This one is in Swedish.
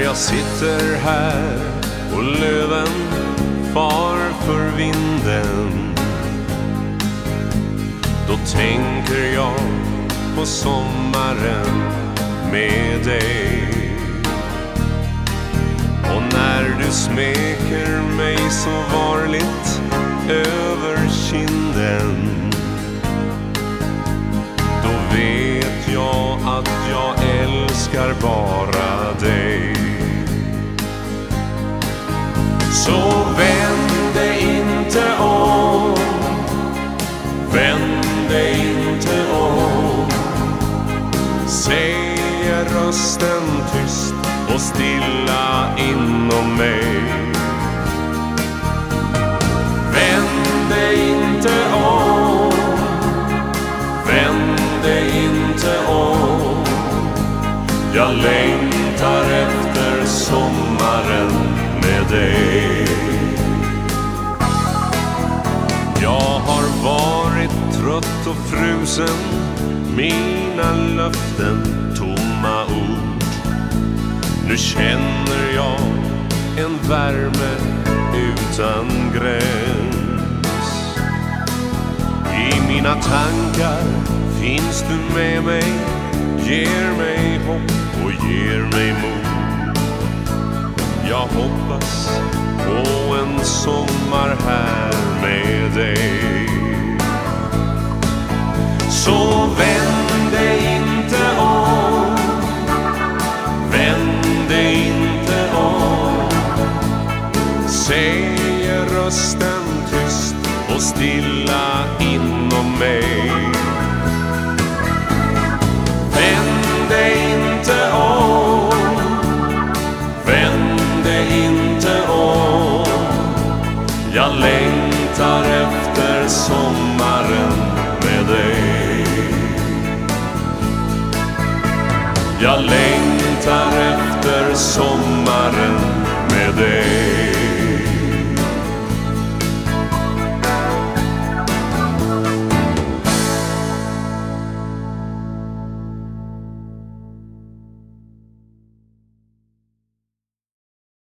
jag sitter här och löven far för vinden, då tänker jag på sommaren med dig. Och när du smeker mig så varligt över kinden, då vet jag att jag älskar bara dig. Så vänd dig inte om, vänd dig inte om, säger rösten tyst och stilla inom mig. Vänd dig inte om, vänd dig inte om, jag längtar efter sommaren med dig. Jag har varit trött och frusen, mina löften tomma ord. Nu känner jag en värme utan gräns. I mina tankar finns du med mig, ger mig hopp och ger mig mod. Jag hoppas på en sommar här med dig. Så vänd dig inte om, vänd dig inte om, säger rösten tyst och stilla inom mig. Vänd dig inte om, vänd dig inte om, jag längtar efter sommaren med dig. Jag längtar efter sommaren med dig.